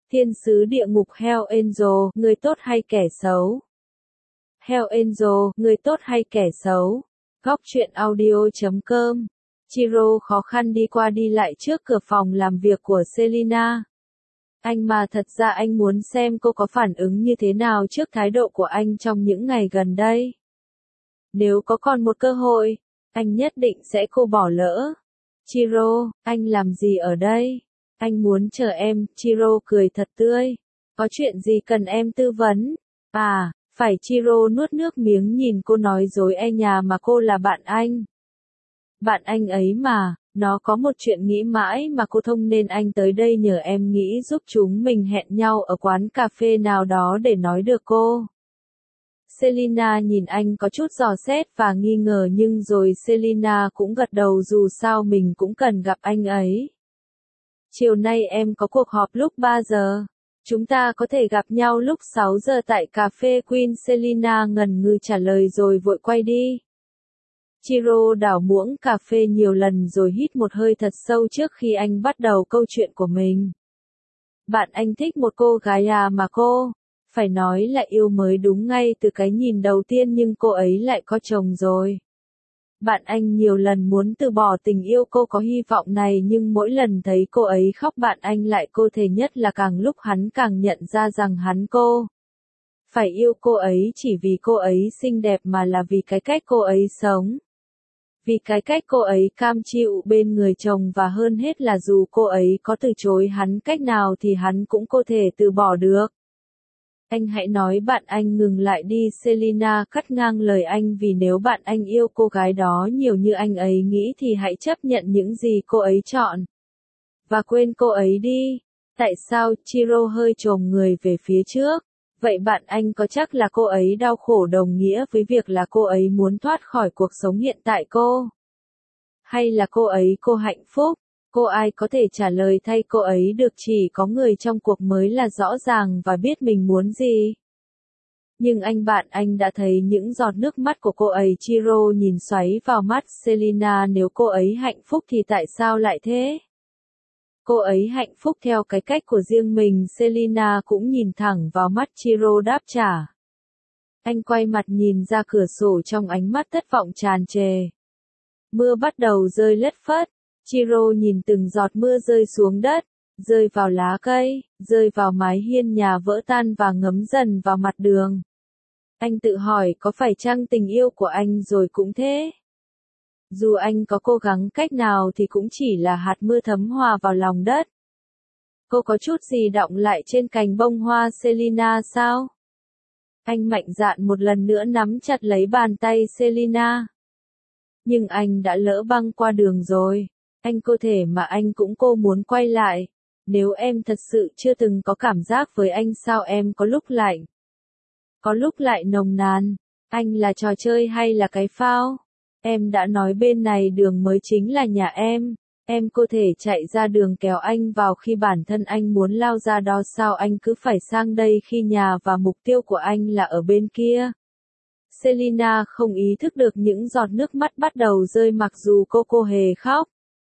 Thiên sứ địa ngục Hell Angel, người tốt hay kẻ xấu? Hell Angel, người tốt hay kẻ xấu? Góc truyện audio.com. Chiro khó khăn đi qua đi lại trước cửa phòng làm việc của Selina. Anh mà thật ra anh muốn xem cô có phản ứng như thế nào trước thái độ của anh trong những ngày gần đây. Nếu có còn một cơ hội, anh nhất định sẽ không bỏ lỡ. Chiro, anh làm gì ở đây? Anh muốn chờ em, Chiro cười thật tươi. Có chuyện gì cần em tư vấn? À, phải Chiro nuốt nước miếng nhìn cô nói dối nhà mà cô là bạn anh. Bạn anh ấy mà, nó có một chuyện nghĩ mãi mà cô thông nên anh tới đây nhờ em nghĩ giúp chúng mình hẹn nhau ở quán cà phê nào đó để nói được cô. Selina nhìn anh có chút dò xét và nghi ngờ nhưng rồi Selina cũng gật đầu dù sao mình cũng cần gặp anh ấy. Chiều nay em có cuộc họp lúc 3 giờ. Chúng ta có thể gặp nhau lúc 6 giờ tại cà phê Queen. Selina ngần ngừ trả lời rồi vội quay đi. Chiro đảo muỗng cà phê nhiều lần rồi hít một hơi thật sâu trước khi anh bắt đầu câu chuyện của mình. Bạn anh thích một cô gái mà cô, phải nói là yêu mới đúng ngay từ cái nhìn đầu tiên nhưng cô ấy lại có chồng rồi. Bạn anh nhiều lần muốn từ bỏ tình yêu cô có hy vọng này nhưng mỗi lần thấy cô ấy khóc bạn anh lại cô thề nhất là càng lúc hắn càng nhận ra rằng hắn phải yêu cô ấy chỉ vì cô ấy xinh đẹp mà là vì cái cách cô ấy sống. Vì cái cách cô ấy cam chịu bên người chồng và hơn hết là dù cô ấy có từ chối hắn cách nào thì hắn cũng có thể từ bỏ được. Anh hãy nói bạn anh ngừng lại đi. Selina cắt ngang lời anh vì nếu bạn anh yêu cô gái đó nhiều như anh ấy nghĩ thì hãy chấp nhận những gì cô ấy chọn. Và quên cô ấy đi. Tại sao? Chiro hơi chồm người về phía trước. Vậy bạn anh có chắc là cô ấy đau khổ đồng nghĩa với việc là cô ấy muốn thoát khỏi cuộc sống hiện tại cô? Hay là cô ấy hạnh phúc? Cô ai có thể trả lời thay cô ấy được chỉ có người trong cuộc mới là rõ ràng và biết mình muốn gì. Nhưng bạn anh đã thấy những giọt nước mắt của cô ấy. Chiro nhìn xoáy vào mắt Selina nếu cô ấy hạnh phúc thì tại sao lại thế? Cô ấy hạnh phúc theo cái cách của riêng mình. Selina cũng nhìn thẳng vào mắt Chiro đáp trả. Anh quay mặt nhìn ra cửa sổ trong ánh mắt thất vọng tràn trề. Mưa bắt đầu rơi lất phất. Chiro nhìn từng giọt mưa rơi xuống đất, rơi vào lá cây, rơi vào mái hiên nhà vỡ tan và ngấm dần vào mặt đường. Anh tự hỏi có phải chăng tình yêu của anh rồi cũng thế? Dù anh có cố gắng cách nào thì cũng chỉ là hạt mưa thấm hòa vào lòng đất. Cô có chút gì đọng lại trên cành bông hoa Selina sao? Anh mạnh dạn một lần nữa nắm chặt lấy bàn tay Selina. Nhưng anh đã lỡ băng qua đường rồi. Anh có thể mà anh cũng muốn quay lại. Nếu em thật sự chưa từng có cảm giác với anh sao em có lúc lạnh? Có lúc lại nồng nàn. Anh là trò chơi hay là cái phao? Em đã nói bên này đường mới chính là nhà em. Em có thể chạy ra đường kéo anh vào khi bản thân anh muốn lao ra đó sao anh cứ phải sang đây khi nhà và mục tiêu của anh là ở bên kia? Selina không ý thức được những giọt nước mắt bắt đầu rơi mặc dù cô hề khóc.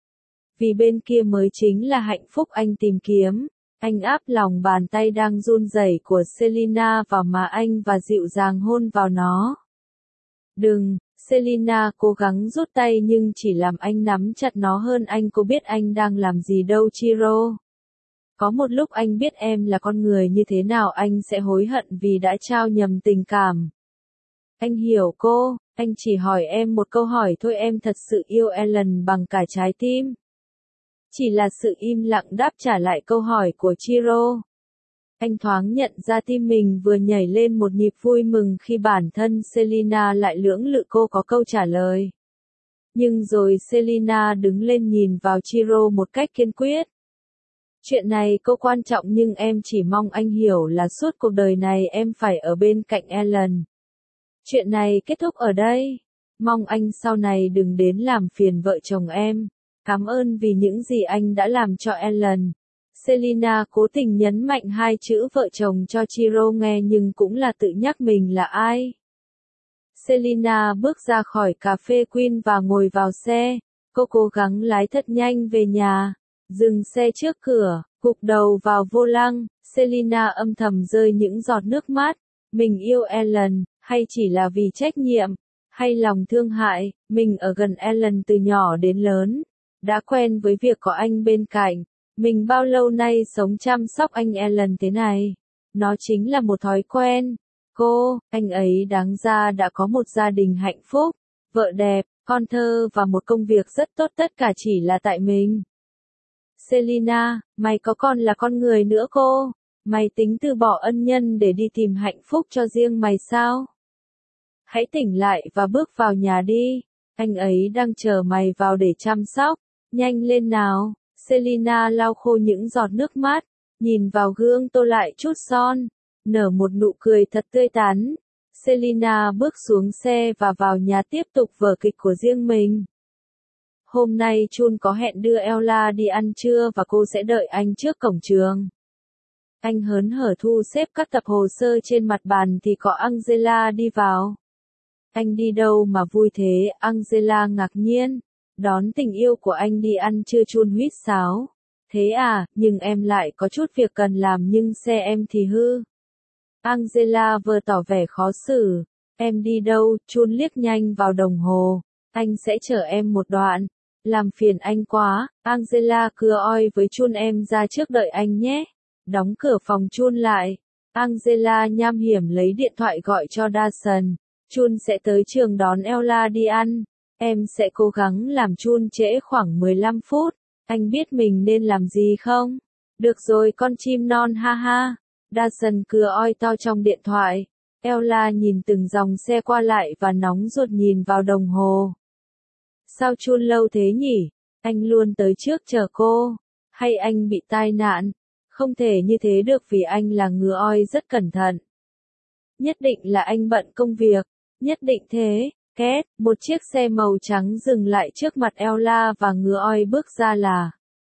Vì bên kia mới chính là hạnh phúc anh tìm kiếm. Anh áp lòng bàn tay đang run rẩy của Selina vào má anh và dịu dàng hôn vào nó. Đừng, Selina cố gắng rút tay nhưng chỉ làm anh nắm chặt nó hơn. Anh có biết anh đang làm gì đâu Chiro. Có một lúc anh biết em là con người như thế nào anh sẽ hối hận vì đã trao nhầm tình cảm. Anh hiểu cô, anh chỉ hỏi em một câu hỏi thôi em thật sự yêu Ellen bằng cả trái tim. Chỉ là sự im lặng đáp trả lại câu hỏi của Chiro. Anh thoáng nhận ra tim mình vừa nhảy lên một nhịp vui mừng khi bản thân Selina lại lưỡng lự cô có câu trả lời. Nhưng rồi Selina đứng lên nhìn vào Chiro một cách kiên quyết. Chuyện này cô quan trọng nhưng em chỉ mong anh hiểu là suốt cuộc đời này em phải ở bên cạnh Ellen. Chuyện này kết thúc ở đây. Mong anh sau này đừng đến làm phiền vợ chồng em. Cảm ơn vì những gì anh đã làm cho Ellen. Selina cố tình nhấn mạnh hai chữ vợ chồng cho Chiro nghe nhưng cũng là tự nhắc mình là ai. Selina bước ra khỏi cà phê Queen và ngồi vào xe. Cô cố gắng lái thật nhanh về nhà. Dừng xe trước cửa, Gục đầu vào vô lăng, Selina âm thầm rơi những giọt nước mắt. Mình yêu Alan, hay chỉ là vì trách nhiệm, hay lòng thương hại, mình ở gần Alan từ nhỏ đến lớn. Đã quen với việc có anh bên cạnh. Mình bao lâu nay sống chăm sóc anh Alan thế này. Nó chính là một thói quen. Anh ấy đáng ra đã có một gia đình hạnh phúc, vợ đẹp, con thơ và một công việc rất tốt, tất cả chỉ là tại mình. Selina, mày có con là con người nữa cô. Mày tính từ bỏ ân nhân để đi tìm hạnh phúc cho riêng mày sao? Hãy tỉnh lại và bước vào nhà đi. Anh ấy đang chờ mày vào để chăm sóc. Nhanh lên nào. Selina lau khô những giọt nước mắt, nhìn vào gương tô lại chút son, nở một nụ cười thật tươi tắn. Selina bước xuống xe và vào nhà tiếp tục vở kịch của riêng mình. Hôm nay Chun có hẹn đưa Ella đi ăn trưa và cô sẽ đợi anh trước cổng trường. Anh hớn hở thu xếp các tập hồ sơ trên mặt bàn thì có Angela đi vào. Anh đi đâu mà vui thế? Angela ngạc nhiên. Đón tình yêu của anh đi ăn trưa. Chun huýt sáo. Thế à, nhưng em lại có chút việc cần làm nhưng xe em thì hư. Angela vừa tỏ vẻ khó xử. Em đi đâu? Chun liếc nhanh vào đồng hồ. Anh sẽ chở em một đoạn. Làm phiền anh quá. Angela cưa oi với Chun, em ra trước đợi anh nhé. Đóng cửa phòng Chun lại. Angela nham hiểm lấy điện thoại gọi cho Dawson. Chun sẽ tới trường đón Ella đi ăn. Em sẽ cố gắng làm Chun trễ khoảng 15 phút. Anh biết mình nên làm gì không? Được rồi con chim non, ha ha. Dawson cưa oi to trong điện thoại. Ella nhìn từng dòng xe qua lại và nóng ruột nhìn vào đồng hồ. Sao Chun lâu thế nhỉ? Anh luôn tới trước chờ cô. Hay anh bị tai nạn? Không thể như thế được vì anh là ngựa oi rất cẩn thận. Nhất định là anh bận công việc. Nhất định thế. Két, một chiếc xe màu trắng dừng lại trước mặt Ella và ngựa oi bước ra là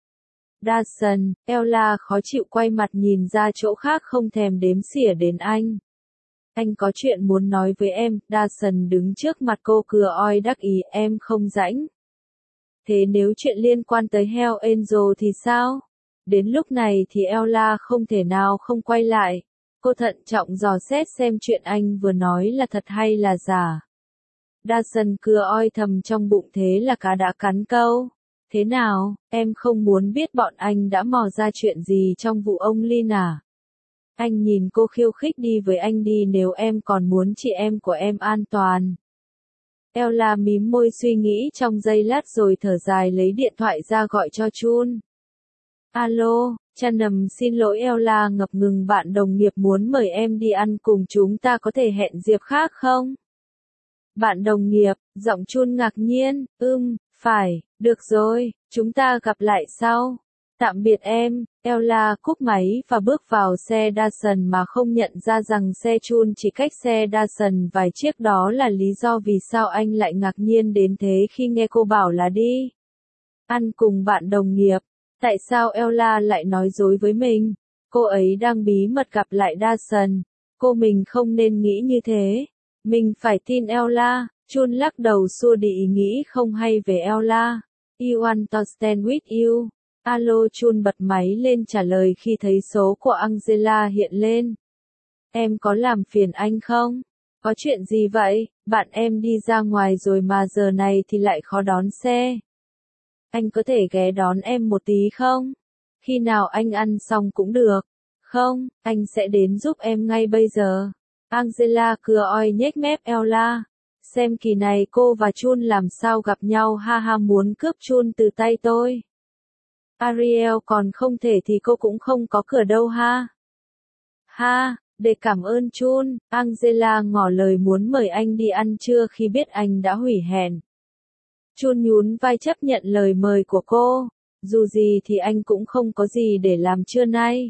Dawson. Ella khó chịu quay mặt nhìn ra chỗ khác, không thèm đếm xỉa đến anh. Anh có chuyện muốn nói với em. Dawson đứng trước mặt cô cưa oi đắc ý, em không rảnh. Thế nếu chuyện liên quan tới Hell Angel thì sao? Đến lúc này thì Ella không thể nào không quay lại. Cô thận trọng dò xét xem chuyện anh vừa nói là thật hay là giả. Dawson cưa oi thầm trong bụng, thế là cá đã cắn câu. Thế nào, em không muốn biết bọn anh đã mò ra chuyện gì trong vụ ông Lin à? Anh nhìn cô khiêu khích, đi với anh đi nếu em còn muốn chị em của em an toàn. Ella mím môi suy nghĩ trong giây lát rồi thở dài lấy điện thoại ra gọi cho Chun. Alo, Chanum, xin lỗi Ella ngập ngừng, bạn đồng nghiệp muốn mời em đi ăn cùng, chúng ta có thể hẹn dịp khác không? Bạn đồng nghiệp, giọng Chun ngạc nhiên, phải, được rồi, chúng ta gặp lại sau. Tạm biệt em. Ella cúp máy và bước vào xe Dawson mà không nhận ra rằng xe Chun chỉ cách xe Dawson vài chiếc. Đó là lý do vì sao anh lại ngạc nhiên đến thế khi nghe cô bảo là đi ăn cùng bạn đồng nghiệp. Tại sao Ella lại nói dối với mình? Cô ấy đang bí mật gặp lại Dawson. Mình không nên nghĩ như thế. Mình phải tin Ella. Chun lắc đầu xua đi ý nghĩ không hay về Ella. You want to stand with you? Alo. Chun bật máy lên trả lời khi thấy số của Angela hiện lên. Em có làm phiền anh không? Có chuyện gì vậy? Bạn em đi ra ngoài rồi mà giờ này thì lại khó đón xe. Anh có thể ghé đón em một tí không? Khi nào anh ăn xong cũng được. Không, anh sẽ đến giúp em ngay bây giờ. Angela cưa oi nhếch mép Ella. Xem kỳ này cô và Chun làm sao gặp nhau, ha ha, muốn cướp Chun từ tay tôi. Ariel còn không thể thì cô cũng không có cửa đâu ha. Ha, để cảm ơn Chun, Angela ngỏ lời muốn mời anh đi ăn trưa khi biết anh đã hủy hẹn. Chun nhún vai chấp nhận lời mời của cô. Dù gì thì anh cũng không có gì để làm trưa nay.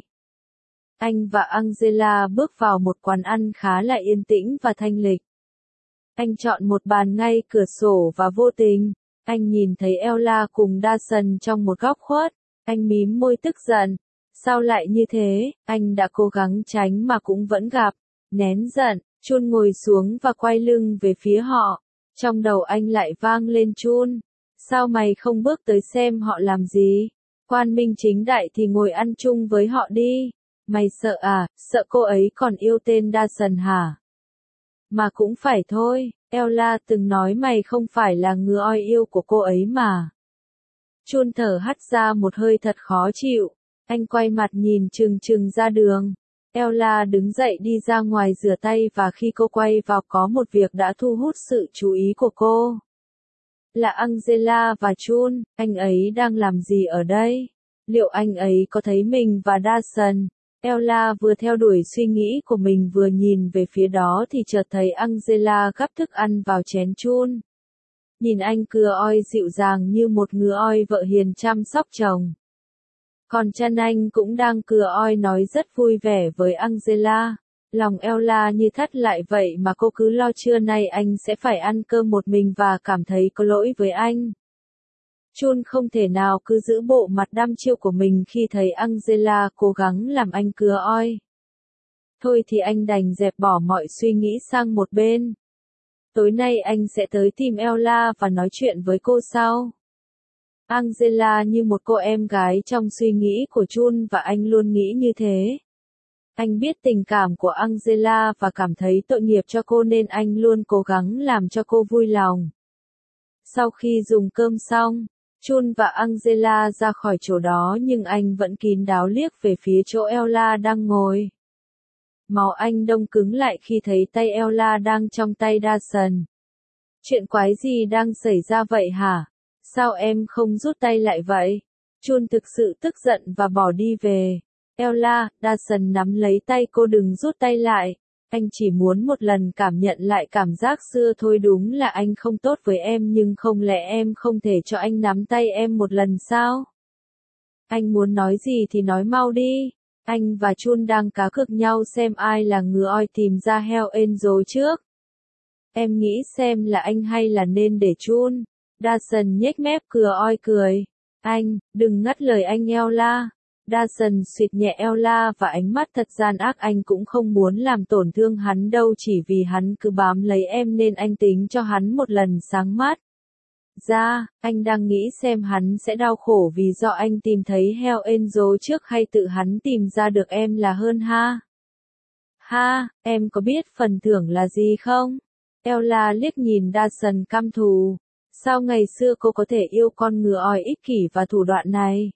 Anh và Angela bước vào một quán ăn khá là yên tĩnh và thanh lịch. Anh chọn một bàn ngay cửa sổ và vô tình, anh nhìn thấy Ella cùng Dawson trong một góc khuất. Anh mím môi tức giận. Sao lại như thế? Anh đã cố gắng tránh mà cũng vẫn gặp. Nén giận, Chun ngồi xuống và quay lưng về phía họ. Trong đầu anh lại vang lên: Chun, sao mày không bước tới xem họ làm gì? Quan minh chính đại thì ngồi ăn chung với họ đi. Mày sợ à, sợ cô ấy còn yêu tên Dawson hả? Mà cũng phải thôi, Ella từng nói mày không phải là ngứa oi yêu của cô ấy mà. Chun thở hắt ra một hơi thật khó chịu. Anh quay mặt nhìn chừng chừng ra đường. Ella đứng dậy đi ra ngoài rửa tay và khi cô quay vào có một việc đã thu hút sự chú ý của cô. Là Angela và Chun, anh ấy đang làm gì ở đây? Liệu anh ấy có thấy mình và Dawson? Ella vừa theo đuổi suy nghĩ của mình vừa nhìn về phía đó thì chợt thấy Angela gắp thức ăn vào chén Chun. Nhìn anh cưa oi dịu dàng như một ngứa oi vợ hiền chăm sóc chồng. Còn chân anh cũng đang cưa oi nói rất vui vẻ với Angela. Lòng Ella như thắt lại vậy mà cô cứ lo trưa nay anh sẽ phải ăn cơm một mình và cảm thấy có lỗi với anh. Chun không thể nào cứ giữ bộ mặt đăm chiêu của mình khi thấy Angela cố gắng làm anh cưa oi. Thôi thì anh đành dẹp bỏ mọi suy nghĩ sang một bên. Tối nay anh sẽ tới tìm Ella và nói chuyện với cô sau. Angela như một cô em gái trong suy nghĩ của Chun và anh luôn nghĩ như thế. Anh biết tình cảm của Angela và cảm thấy tội nghiệp cho cô nên anh luôn cố gắng làm cho cô vui lòng. Sau khi dùng cơm xong, Chun và Angela ra khỏi chỗ đó nhưng anh vẫn kín đáo liếc về phía chỗ Ella đang ngồi. Máu anh đông cứng lại khi thấy tay Ella đang trong tay Dawson. Chuyện quái gì đang xảy ra vậy hả? Sao em không rút tay lại vậy? Chun thực sự tức giận và bỏ đi về. Ella, Dawson nắm lấy tay cô đừng rút tay lại. Anh chỉ muốn một lần cảm nhận lại cảm giác xưa thôi đúng là anh không tốt với em nhưng không lẽ em không thể cho anh nắm tay em một lần sao? Anh muốn nói gì thì nói mau đi. Anh và Chun đang cá cược nhau xem ai là ngứa oi tìm ra Hell Angel trước. Em nghĩ xem là anh hay là nên để Chun. Dawson nhếch mép cừa oi cười. Anh, đừng ngắt lời anh Ella. Dawson suýt nhẹ Ella và ánh mắt thật gian ác anh cũng không muốn làm tổn thương hắn đâu chỉ vì hắn cứ bám lấy em nên anh tính cho hắn một lần sáng mắt. Anh đang nghĩ xem hắn sẽ đau khổ vì do anh tìm thấy Hell Angel trước hay tự hắn tìm ra được em là hơn ha. Ha, em có biết phần thưởng là gì không? Ella liếc nhìn Dawson căm thù. Sao ngày xưa cô có thể yêu con ngựa oi ích kỷ và thủ đoạn này?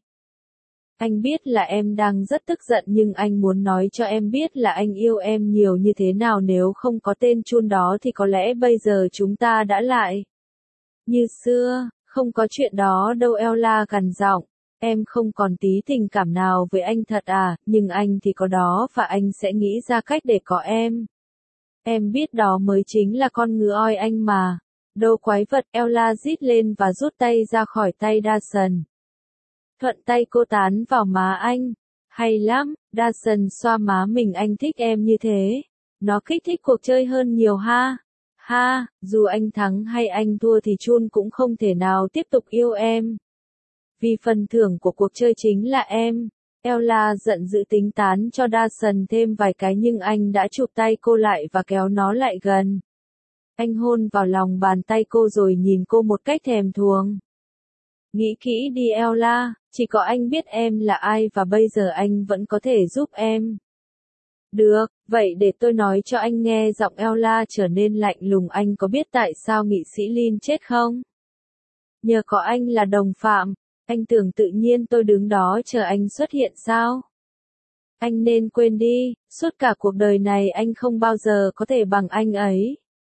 Anh biết là em đang rất tức giận nhưng anh muốn nói cho em biết là anh yêu em nhiều như thế nào nếu không có tên Chun đó thì có lẽ bây giờ chúng ta đã lại. Như xưa, không có chuyện đó đâu Ella gằn giọng. Em không còn tí tình cảm nào với anh thật à, nhưng anh thì có đó và anh sẽ nghĩ ra cách để có em. Em biết đó mới chính là con ngựa oi anh mà. Đâu quái vật, Ella rít lên và rút tay ra khỏi tay Dawson. Thuận tay cô tán vào má anh. Hay lắm, Dawson xoa má mình anh thích em như thế. Nó kích thích cuộc chơi hơn nhiều ha. Ha, dù anh thắng hay anh thua thì Chun cũng không thể nào tiếp tục yêu em. Vì phần thưởng của cuộc chơi chính là em. Ella giận dữ tính tán cho Dawson thêm vài cái nhưng anh đã chụp tay cô lại và kéo nó lại gần. Anh hôn vào lòng bàn tay cô rồi nhìn cô một cách thèm thuồng. Nghĩ kỹ đi Ella, chỉ có anh biết em là ai và bây giờ anh vẫn có thể giúp em. Được, vậy để tôi nói cho anh nghe giọng Ella trở nên lạnh lùng anh có biết tại sao nghị sĩ Lin chết không? Nhờ có anh là đồng phạm, anh tưởng tự nhiên tôi đứng đó chờ anh xuất hiện sao? Anh nên quên đi, suốt cả cuộc đời này anh không bao giờ có thể bằng anh ấy.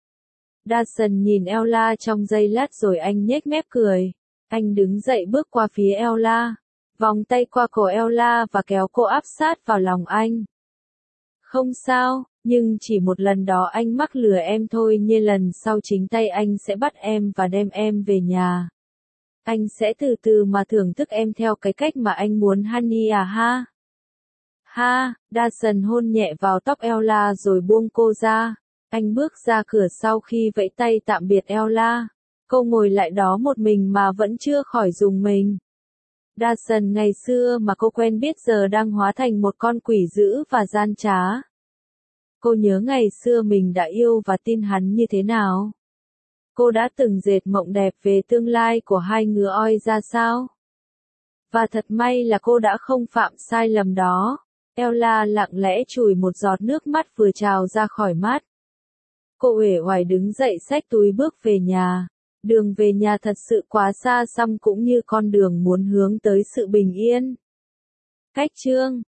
Dawson nhìn Ella trong giây lát rồi anh nhếch mép cười. Anh đứng dậy bước qua phía Ella, vòng tay qua cổ Ella và kéo cô áp sát vào lòng anh. Không sao, nhưng chỉ một lần đó anh mắc lừa em thôi như lần sau chính tay anh sẽ bắt em và đem em về nhà. Anh sẽ từ từ mà thưởng thức em theo cái cách mà anh muốn Honey à ha. Ha, Dawson hôn nhẹ vào tóc Ella rồi buông cô ra. Anh bước ra cửa sau khi vẫy tay tạm biệt Ella. Cô ngồi lại đó một mình mà vẫn chưa khỏi rùng mình. Dawson ngày xưa mà cô quen biết giờ đang hóa thành một con quỷ dữ và gian trá. Cô nhớ ngày xưa mình đã yêu và tin hắn như thế nào. Cô đã từng dệt mộng đẹp về tương lai của hai ngứa oi ra sao. Và thật may là cô đã không phạm sai lầm đó. Ella lặng lẽ chùi một giọt nước mắt vừa trào ra khỏi mắt. Cô uể oải đứng dậy xách túi bước về nhà. Đường về nhà thật sự quá xa xăm cũng như con đường muốn hướng tới sự bình yên. Cách chương